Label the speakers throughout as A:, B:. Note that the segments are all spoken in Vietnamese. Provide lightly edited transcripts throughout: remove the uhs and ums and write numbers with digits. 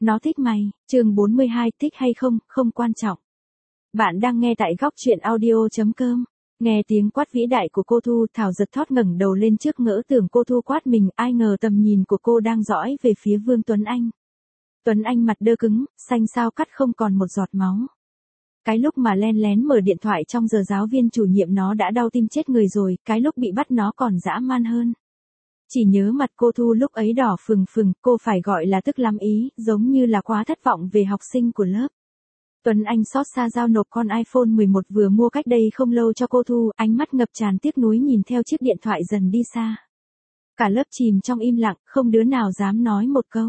A: Nó thích mày. Chương 42, thích hay không, không quan trọng. Bạn đang nghe tại góc truyện audio.com. Nghe tiếng quát vĩ đại của cô Thu, Thảo giật thót ngẩng đầu lên trước ngỡ tưởng cô Thu quát mình, ai ngờ tầm nhìn của cô đang dõi về phía Vương Tuấn Anh. Tuấn Anh mặt đơ cứng, xanh xao cắt không còn một giọt máu. Cái lúc mà len lén mở điện thoại trong giờ giáo viên chủ nhiệm nó đã đau tim chết người rồi, cái lúc bị bắt nó còn dã man hơn. Chỉ nhớ mặt cô Thu lúc ấy đỏ phừng phừng, cô phải gọi là tức lắm ý, giống như là quá thất vọng về học sinh của lớp. Tuấn Anh xót xa giao nộp con iPhone 11 vừa mua cách đây không lâu cho cô Thu, ánh mắt ngập tràn tiếc nuối nhìn theo chiếc điện thoại dần đi xa. Cả lớp chìm trong im lặng, không đứa nào dám nói một câu.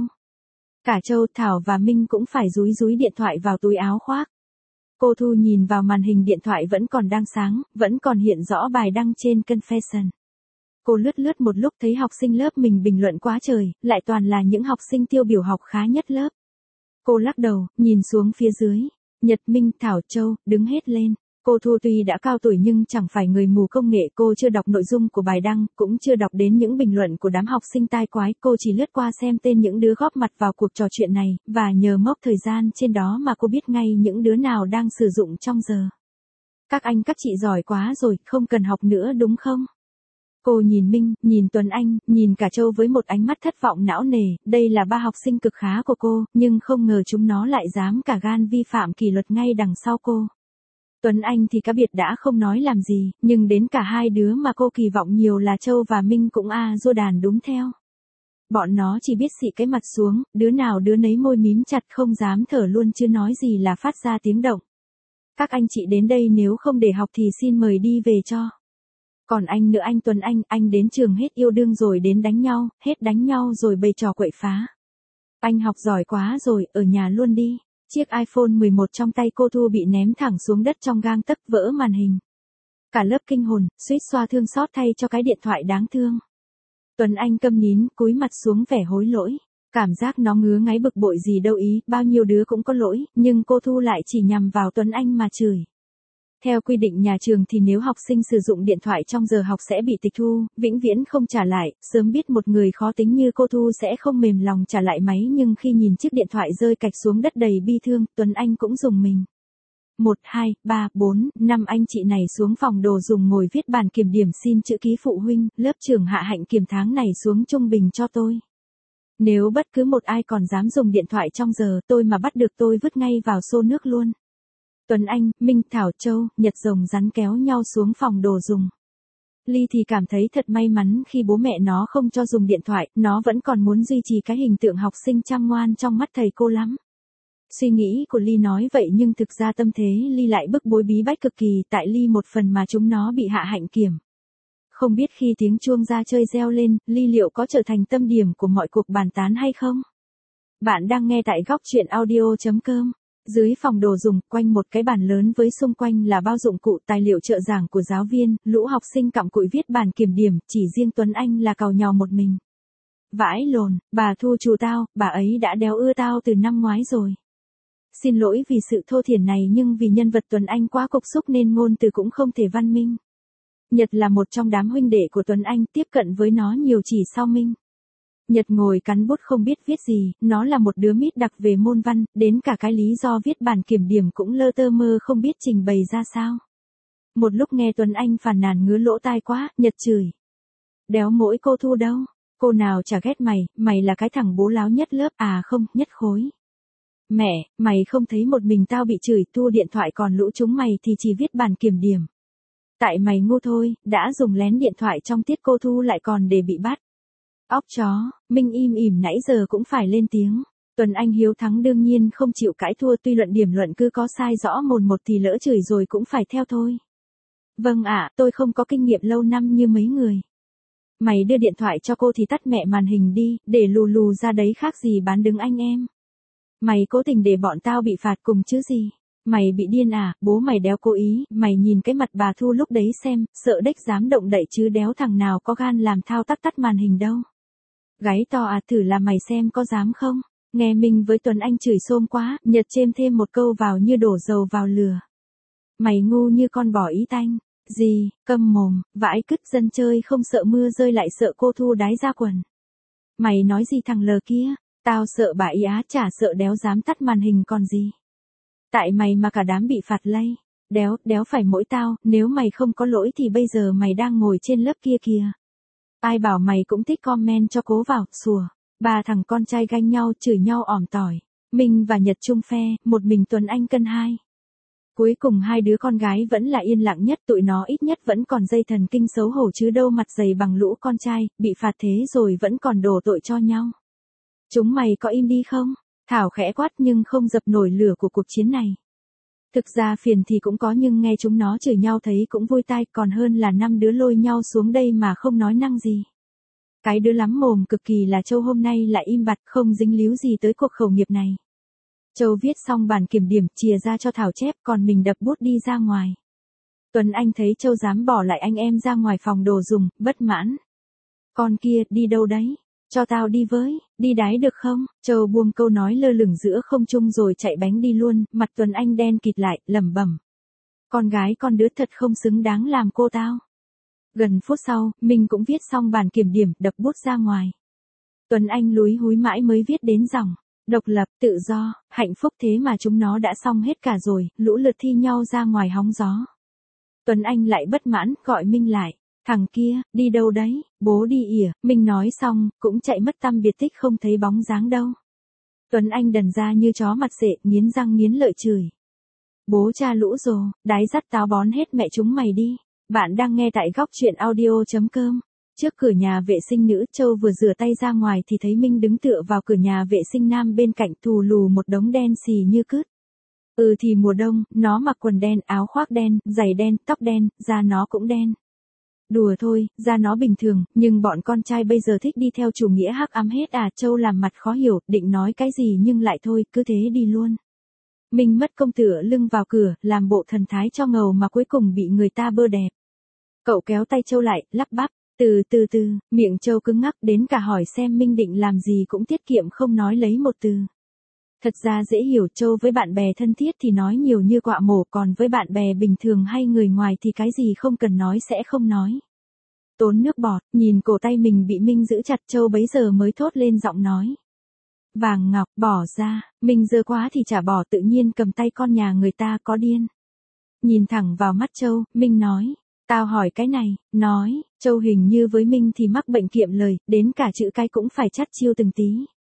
A: Cả Châu, Thảo và Minh cũng phải dúi dúi điện thoại vào túi áo khoác. Cô Thu nhìn vào màn hình điện thoại vẫn còn đang sáng, vẫn còn hiện rõ bài đăng trên Confession. Cô lướt lướt một lúc thấy học sinh lớp mình bình luận quá trời, lại toàn là những học sinh tiêu biểu học khá nhất lớp. Cô lắc đầu, nhìn xuống phía dưới. Nhật, Minh, Thảo, Châu, đứng hết lên. Cô Thu tuy đã cao tuổi nhưng chẳng phải người mù công nghệ, cô chưa đọc nội dung của bài đăng, cũng chưa đọc đến những bình luận của đám học sinh tai quái, cô chỉ lướt qua xem tên những đứa góp mặt vào cuộc trò chuyện này, và nhờ mốc thời gian trên đó mà cô biết ngay những đứa nào đang sử dụng trong giờ. Các anh các chị giỏi quá rồi, không cần học nữa đúng không? Cô nhìn Minh, nhìn Tuấn Anh, nhìn cả Châu với một ánh mắt thất vọng não nề, đây là ba học sinh cực khá của cô, nhưng không ngờ chúng nó lại dám cả gan vi phạm kỷ luật ngay đằng sau cô. Tuấn Anh thì cá biệt đã không nói làm gì, nhưng đến cả hai đứa mà cô kỳ vọng nhiều là Châu và Minh cũng dô đàn đúng theo. Bọn nó chỉ biết xị cái mặt xuống, đứa nào đứa nấy môi mím chặt không dám thở luôn chứ nói gì là phát ra tiếng động. Các anh chị đến đây nếu không để học thì xin mời đi về cho. Còn anh nữa anh Tuấn anh đến trường hết yêu đương rồi đến đánh nhau, hết đánh nhau rồi bày trò quậy phá. Anh học giỏi quá rồi, ở nhà luôn đi. Chiếc iPhone 11 trong tay cô Thu bị ném thẳng xuống đất trong gang tấc, vỡ màn hình. Cả lớp kinh hồn, suýt xoa thương xót thay cho cái điện thoại đáng thương. Tuấn Anh câm nín, cúi mặt xuống vẻ hối lỗi. Cảm giác nó ngứa ngáy bực bội gì đâu ý, bao nhiêu đứa cũng có lỗi, nhưng cô Thu lại chỉ nhằm vào Tuấn Anh mà chửi. Theo quy định nhà trường thì nếu học sinh sử dụng điện thoại trong giờ học sẽ bị tịch thu, vĩnh viễn không trả lại, sớm biết một người khó tính như cô Thu sẽ không mềm lòng trả lại máy nhưng khi nhìn chiếc điện thoại rơi cạch xuống đất đầy bi thương, Tuấn Anh cũng rùng mình. 1, 2, 3, 4, 5 anh chị này xuống phòng đồ dùng ngồi viết bàn kiểm điểm xin chữ ký phụ huynh, lớp trưởng hạ hạnh kiểm tháng này xuống trung bình cho tôi. Nếu bất cứ một ai còn dám dùng điện thoại trong giờ tôi mà bắt được tôi vứt ngay vào xô nước luôn. Tuấn Anh, Minh, Thảo, Châu, Nhật rồng rắn kéo nhau xuống phòng đồ dùng. Ly thì cảm thấy thật may mắn khi bố mẹ nó không cho dùng điện thoại, nó vẫn còn muốn duy trì cái hình tượng học sinh chăm ngoan trong mắt thầy cô lắm. Suy nghĩ của Ly nói vậy nhưng thực ra tâm thế Ly lại bức bối bí bách cực kỳ tại Ly một phần mà chúng nó bị hạ hạnh kiểm. Không biết khi tiếng chuông ra chơi reo lên, Ly liệu có trở thành tâm điểm của mọi cuộc bàn tán hay không? Bạn đang nghe tại góc truyện audio.com. Dưới phòng đồ dùng, quanh một cái bàn lớn với xung quanh là bao dụng cụ tài liệu trợ giảng của giáo viên, lũ học sinh cặm cụi viết bàn kiểm điểm, chỉ riêng Tuấn Anh là càu nhàu một mình. Vãi lồn, bà Thu chù tao, bà ấy đã đéo ưa tao từ năm ngoái rồi. Xin lỗi vì sự thô thiển này nhưng vì nhân vật Tuấn Anh quá cục xúc nên ngôn từ cũng không thể văn minh. Nhật là một trong đám huynh đệ của Tuấn Anh, tiếp cận với nó nhiều chỉ sau Minh. Nhật ngồi cắn bút không biết viết gì, nó là một đứa mít đặc về môn văn, đến cả cái lý do viết bản kiểm điểm cũng lơ tơ mơ không biết trình bày ra sao. Một lúc nghe Tuấn Anh phàn nàn ngứa lỗ tai quá, Nhật chửi. Đéo mỗi cô Thu đâu, cô nào chả ghét mày là cái thằng bố láo nhất lớp không, nhất khối. Mẹ, mày không thấy một mình tao bị chửi, thu điện thoại còn lũ chúng mày thì chỉ viết bản kiểm điểm. Tại mày ngu thôi, đã dùng lén điện thoại trong tiết cô Thu lại còn để bị bắt. Óc chó, Minh im ỉm nãy giờ cũng phải lên tiếng. Tuấn Anh hiếu thắng đương nhiên không chịu cãi thua tuy luận điểm luận cứ có sai rõ mồn một thì lỡ chửi rồi cũng phải theo thôi. Vâng ạ, tôi không có kinh nghiệm lâu năm như mấy người. Mày đưa điện thoại cho cô thì tắt mẹ màn hình đi, để lù lù ra đấy khác gì bán đứng anh em. Mày cố tình để bọn tao bị phạt cùng chứ gì. Mày bị điên bố mày đéo cố ý, mày nhìn cái mặt bà Thu lúc đấy xem, sợ đếch dám động đậy chứ đéo thằng nào có gan làm thao tác tắt màn hình đâu. Gáy to thử là mày xem có dám không? Nghe mình với Tuấn Anh chửi xôm quá, Nhật chêm thêm một câu vào như đổ dầu vào lửa. Mày ngu như con bò ý tanh. Gì, câm mồm, vãi cứt dân chơi không sợ mưa rơi lại sợ cô Thu đái ra quần. Mày nói gì thằng lờ kia? Tao sợ bà ý á, chả sợ đéo dám tắt màn hình còn gì. Tại mày mà cả đám bị phạt lây. Đéo phải mỗi tao, nếu mày không có lỗi thì bây giờ mày đang ngồi trên lớp kia kìa. Ai bảo mày cũng thích comment cho cố vào, sùa. Ba thằng con trai ganh nhau chửi nhau ỏm tỏi. Minh và Nhật chung phe, một mình Tuấn Anh cân hai. Cuối cùng hai đứa con gái vẫn là yên lặng nhất, tụi nó ít nhất vẫn còn dây thần kinh xấu hổ chứ đâu mặt dày bằng lũ con trai, bị phạt thế rồi vẫn còn đổ tội cho nhau. Chúng mày có im đi không? Thảo khẽ quát nhưng không dập nổi lửa của cuộc chiến này. Thực ra phiền thì cũng có nhưng nghe chúng nó chửi nhau thấy cũng vui tai, còn hơn là 5 đứa lôi nhau xuống đây mà không nói năng gì. Cái đứa lắm mồm cực kỳ là Châu hôm nay lại im bặt không dính líu gì tới cuộc khẩu nghiệp này. Châu viết xong bản kiểm điểm chìa ra cho Thảo chép còn mình đập bút đi ra ngoài. Tuấn Anh thấy Châu dám bỏ lại anh em ra ngoài phòng đồ dùng, bất mãn. Con kia, đi đâu đấy? Cho tao đi với, đi đái được không? Châu buông câu nói lơ lửng giữa không trung rồi chạy bánh đi luôn, mặt Tuấn Anh đen kịt lại, lẩm bẩm. Con gái con đứa thật không xứng đáng làm cô tao. Gần phút sau, mình cũng viết xong bản kiểm điểm, đập bút ra ngoài. Tuấn Anh lúi húi mãi mới viết đến dòng. Độc lập, tự do, hạnh phúc thế mà chúng nó đã xong hết cả rồi, lũ lượt thi nhau ra ngoài hóng gió. Tuấn Anh lại bất mãn, gọi Minh lại. Thằng kia, đi đâu đấy, bố đi ỉa, Minh nói xong, cũng chạy mất tăm biệt tích không thấy bóng dáng đâu. Tuấn Anh đần ra như chó mặt sệ, nghiến răng nghiến lợi chửi. Bố cha lũ rồ, đái dắt táo bón hết mẹ chúng mày đi. Bạn đang nghe tại góc truyện audio.com. Trước cửa nhà vệ sinh nữ, Châu vừa rửa tay ra ngoài thì thấy Minh đứng tựa vào cửa nhà vệ sinh nam bên cạnh thù lù một đống đen xì như cứt. Thì mùa đông, nó mặc quần đen, áo khoác đen, giày đen, tóc đen, da nó cũng đen. Đùa thôi, da nó bình thường, nhưng bọn con trai bây giờ thích đi theo chủ nghĩa hắc ám hết à. Châu làm mặt khó hiểu, định nói cái gì nhưng lại thôi, cứ thế đi luôn. Minh mất công tựa lưng vào cửa, làm bộ thần thái cho ngầu mà cuối cùng bị người ta bơ đẹp. Cậu kéo tay Châu lại, lắp bắp. Từ từ, miệng Châu cứng ngắc đến cả hỏi xem Minh định làm gì cũng tiết kiệm không nói lấy một từ. Thật ra dễ hiểu, Châu với bạn bè thân thiết thì nói nhiều như quạ mổ, còn với bạn bè bình thường hay người ngoài thì cái gì không cần nói sẽ không nói. Tốn nước bọt, nhìn cổ tay mình bị Minh giữ chặt, Châu bấy giờ mới thốt lên giọng nói. Vàng ngọc, bỏ ra, Minh giơ quá thì chả bỏ, tự nhiên cầm tay con nhà người ta, có điên. Nhìn thẳng vào mắt Châu, Minh nói. Tao hỏi cái này, nói, Châu hình như với Minh thì mắc bệnh kiệm lời, đến cả chữ cái cũng phải chắt chiu từng tí.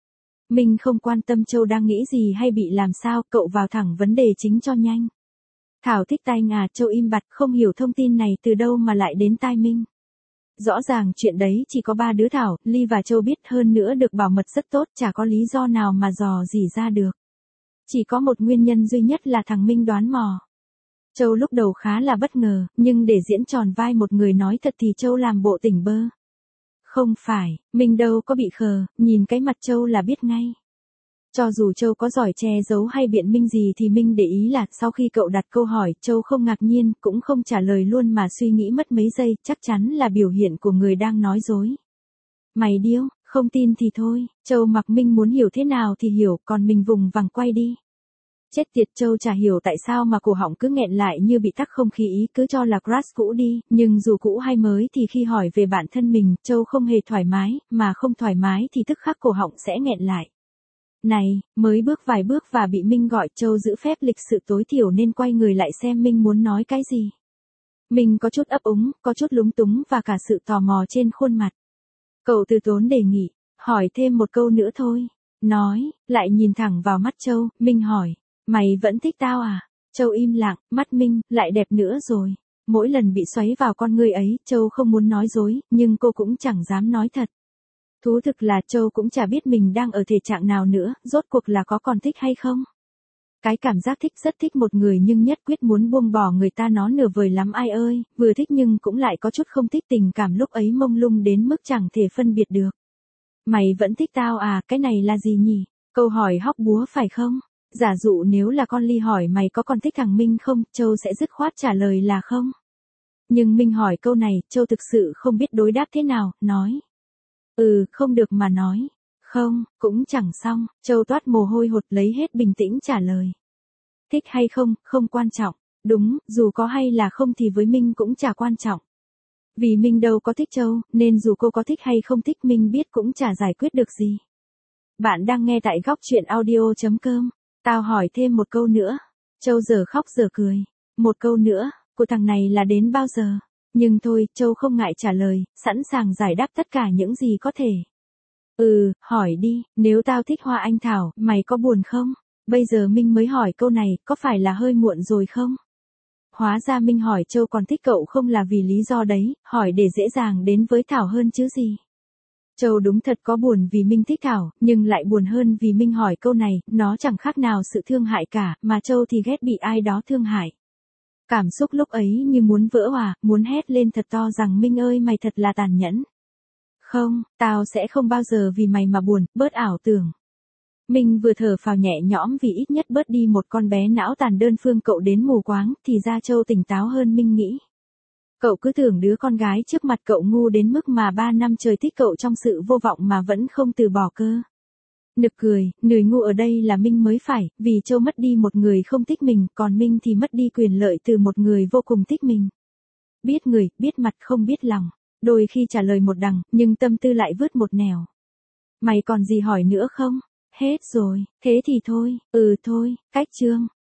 A: Minh không quan tâm Châu đang nghĩ gì hay bị làm sao, cậu vào thẳng vấn đề chính cho nhanh. Thảo thích tai ngà, Châu im bặt không hiểu thông tin này từ đâu mà lại đến tai Minh. Rõ ràng chuyện đấy chỉ có 3 đứa Thảo, Ly và Châu biết, hơn nữa được bảo mật rất tốt, chả có lý do nào mà dò dỉ ra được. Chỉ có một nguyên nhân duy nhất là thằng Minh đoán mò. Châu lúc đầu khá là bất ngờ, nhưng để diễn tròn vai một người nói thật thì Châu làm bộ tỉnh bơ. Không phải, Minh đâu có bị khờ, nhìn cái mặt Châu là biết ngay. Cho dù Châu có giỏi che giấu hay biện minh gì thì Minh để ý là sau khi cậu đặt câu hỏi, Châu không ngạc nhiên, cũng không trả lời luôn mà suy nghĩ mất mấy giây, chắc chắn là biểu hiện của người đang nói dối. Mày điêu, không tin thì thôi, Châu mặc Minh muốn hiểu thế nào thì hiểu, còn mình vùng vằng quay đi. Chết tiệt, Châu chả hiểu tại sao mà cổ họng cứ nghẹn lại như bị tắc không khí ý, cứ cho là crush cũ đi, nhưng dù cũ hay mới thì khi hỏi về bản thân mình, Châu không hề thoải mái, mà không thoải mái thì tức khắc cổ họng sẽ nghẹn lại. Này, mới bước vài bước và bị Minh gọi, Châu giữ phép lịch sự tối thiểu nên quay người lại xem Minh muốn nói cái gì. Minh có chút ấp úng, có chút lúng túng và cả sự tò mò trên khuôn mặt. Cậu từ tốn đề nghị, hỏi thêm một câu nữa thôi. Nói, lại nhìn thẳng vào mắt Châu, Minh hỏi. Mày vẫn thích tao à? Châu im lặng, mắt Minh, lại đẹp nữa rồi. Mỗi lần bị xoáy vào con ngươi ấy, Châu không muốn nói dối, nhưng cô cũng chẳng dám nói thật. Thú thực là Châu cũng chả biết mình đang ở thể trạng nào nữa, rốt cuộc là có còn thích hay không. Cái cảm giác thích rất thích một người nhưng nhất quyết muốn buông bỏ người ta nó nửa vời lắm ai ơi, vừa thích nhưng cũng lại có chút không thích, tình cảm lúc ấy mông lung đến mức chẳng thể phân biệt được. Mày vẫn thích tao à, cái này là gì nhỉ? Câu hỏi hóc búa phải không? Giả dụ nếu là con Ly hỏi mày có còn thích thằng Minh không, Châu sẽ dứt khoát trả lời là không. Nhưng Minh hỏi câu này, Châu thực sự không biết đối đáp thế nào, nói. Không được mà nói. Không, cũng chẳng xong, Châu toát mồ hôi hột lấy hết bình tĩnh trả lời. Thích hay không, không quan trọng. Đúng, dù có hay là không thì với Minh cũng chả quan trọng. Vì Minh đâu có thích Châu, nên dù cô có thích hay không thích Minh biết cũng chả giải quyết được gì. Bạn đang nghe tại góc chuyện audio.com. Tao hỏi thêm một câu nữa. Châu giờ khóc giờ cười. Một câu nữa, của thằng này là đến bao giờ? Nhưng thôi, Châu không ngại trả lời, sẵn sàng giải đáp tất cả những gì có thể. Hỏi đi, nếu tao thích Hoa Anh Thảo, mày có buồn không? Bây giờ Minh mới hỏi câu này, có phải là hơi muộn rồi không? Hóa ra Minh hỏi Châu còn thích cậu không là vì lý do đấy, hỏi để dễ dàng đến với Thảo hơn chứ gì. Châu đúng thật có buồn vì Minh thích Thảo, nhưng lại buồn hơn vì Minh hỏi câu này, nó chẳng khác nào sự thương hại cả, mà Châu thì ghét bị ai đó thương hại. Cảm xúc lúc ấy như muốn vỡ òa, muốn hét lên thật to rằng Minh ơi mày thật là tàn nhẫn. Không, tao sẽ không bao giờ vì mày mà buồn, bớt ảo tưởng. Minh vừa thở phào nhẹ nhõm vì ít nhất bớt đi một con bé não tàn đơn phương cậu đến mù quáng, thì ra Châu tỉnh táo hơn Minh nghĩ. Cậu cứ tưởng đứa con gái trước mặt cậu ngu đến mức mà 3 năm trời thích cậu trong sự vô vọng mà vẫn không từ bỏ cơ. Nực cười, người ngu ở đây là Minh mới phải, vì Châu mất đi một người không thích mình, còn Minh thì mất đi quyền lợi từ một người vô cùng thích mình. Biết người, biết mặt không biết lòng. Đôi khi trả lời một đằng, nhưng tâm tư lại vứt một nẻo. Mày còn gì hỏi nữa không? Hết rồi, thế thì thôi, thôi, cách chương.